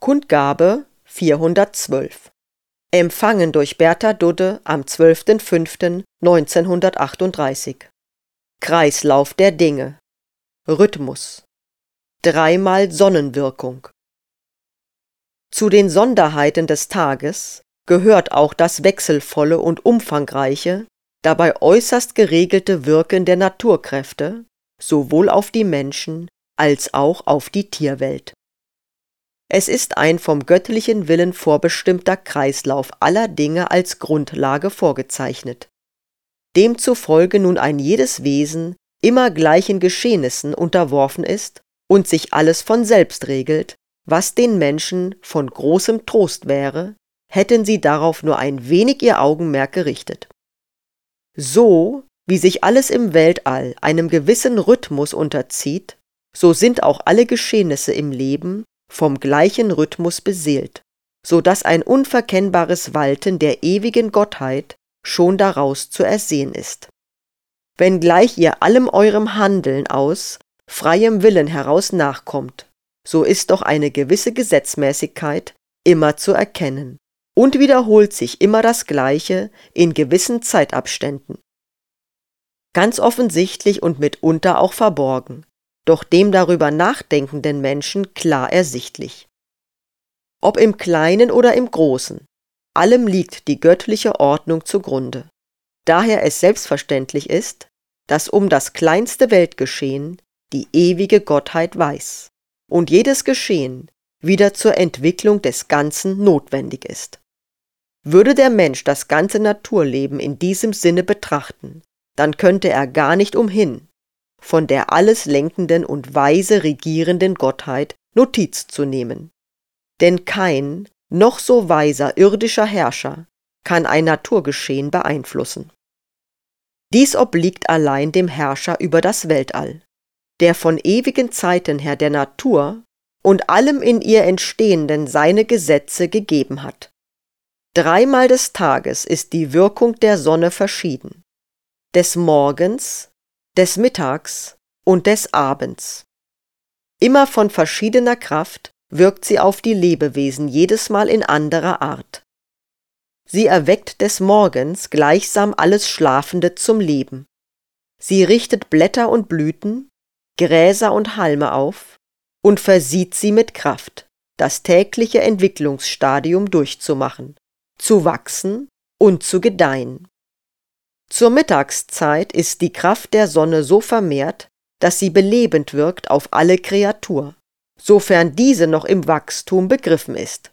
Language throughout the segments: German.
Kundgabe 412. Empfangen durch Bertha Dudde am 12.05.1938. Kreislauf der Dinge. Rhythmus. Dreimal Sonnenwirkung. Zu den Sonderheiten des Tages gehört auch das wechselvolle und umfangreiche, dabei äußerst geregelte Wirken der Naturkräfte, sowohl auf die Menschen als auch auf die Tierwelt. Es ist ein vom göttlichen Willen vorbestimmter Kreislauf aller Dinge als Grundlage vorgezeichnet. Demzufolge nun ein jedes Wesen immer gleichen Geschehnissen unterworfen ist und sich alles von selbst regelt, was den Menschen von großem Trost wäre, hätten sie darauf nur ein wenig ihr Augenmerk gerichtet. So, wie sich alles im Weltall einem gewissen Rhythmus unterzieht, so sind auch alle Geschehnisse im Leben vom gleichen Rhythmus beseelt, so dass ein unverkennbares Walten der ewigen Gottheit schon daraus zu ersehen ist. Wenngleich ihr allem eurem Handeln aus freiem Willen heraus nachkommt, so ist doch eine gewisse Gesetzmäßigkeit immer zu erkennen und wiederholt sich immer das Gleiche in gewissen Zeitabständen. Ganz offensichtlich und mitunter auch verborgen, doch dem darüber nachdenkenden Menschen klar ersichtlich. Ob im Kleinen oder im Großen, allem liegt die göttliche Ordnung zugrunde. Daher es selbstverständlich ist, dass um das kleinste Weltgeschehen die ewige Gottheit weiß und jedes Geschehen wieder zur Entwicklung des Ganzen notwendig ist. Würde der Mensch das ganze Naturleben in diesem Sinne betrachten, dann könnte er gar nicht umhin, von der alles lenkenden und weise regierenden Gottheit Notiz zu nehmen. Denn kein noch so weiser irdischer Herrscher kann ein Naturgeschehen beeinflussen. Dies obliegt allein dem Herrscher über das Weltall, der von ewigen Zeiten her der Natur und allem in ihr Entstehenden seine Gesetze gegeben hat. Dreimal des Tages ist die Wirkung der Sonne verschieden, des Morgens, des Mittags und des Abends. Immer von verschiedener Kraft wirkt sie auf die Lebewesen jedes Mal in anderer Art. Sie erweckt des Morgens gleichsam alles Schlafende zum Leben. Sie richtet Blätter und Blüten, Gräser und Halme auf und versieht sie mit Kraft, das tägliche Entwicklungsstadium durchzumachen, zu wachsen und zu gedeihen. Zur Mittagszeit ist die Kraft der Sonne so vermehrt, dass sie belebend wirkt auf alle Kreatur, sofern diese noch im Wachstum begriffen ist.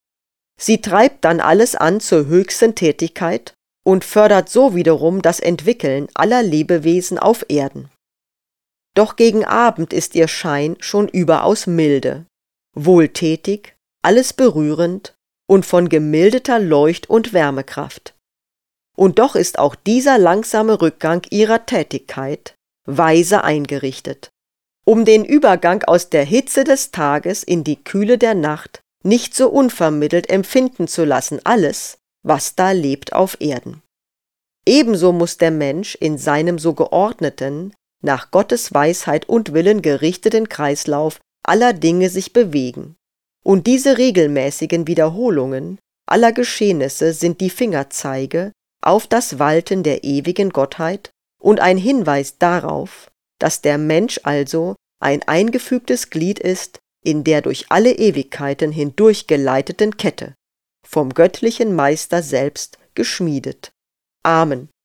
Sie treibt dann alles an zur höchsten Tätigkeit und fördert so wiederum das Entwickeln aller Lebewesen auf Erden. Doch gegen Abend ist ihr Schein schon überaus milde, wohltätig, alles berührend und von gemildeter Leucht- und Wärmekraft. Und doch ist auch dieser langsame Rückgang ihrer Tätigkeit weise eingerichtet, um den Übergang aus der Hitze des Tages in die Kühle der Nacht nicht so unvermittelt empfinden zu lassen alles, was da lebt auf Erden. Ebenso muss der Mensch in seinem so geordneten, nach Gottes Weisheit und Willen gerichteten Kreislauf aller Dinge sich bewegen, und diese regelmäßigen Wiederholungen aller Geschehnisse sind die Fingerzeige auf das Walten der ewigen Gottheit und ein Hinweis darauf, dass der Mensch also ein eingefügtes Glied ist in der durch alle Ewigkeiten hindurch geleiteten Kette, vom göttlichen Meister selbst geschmiedet. Amen.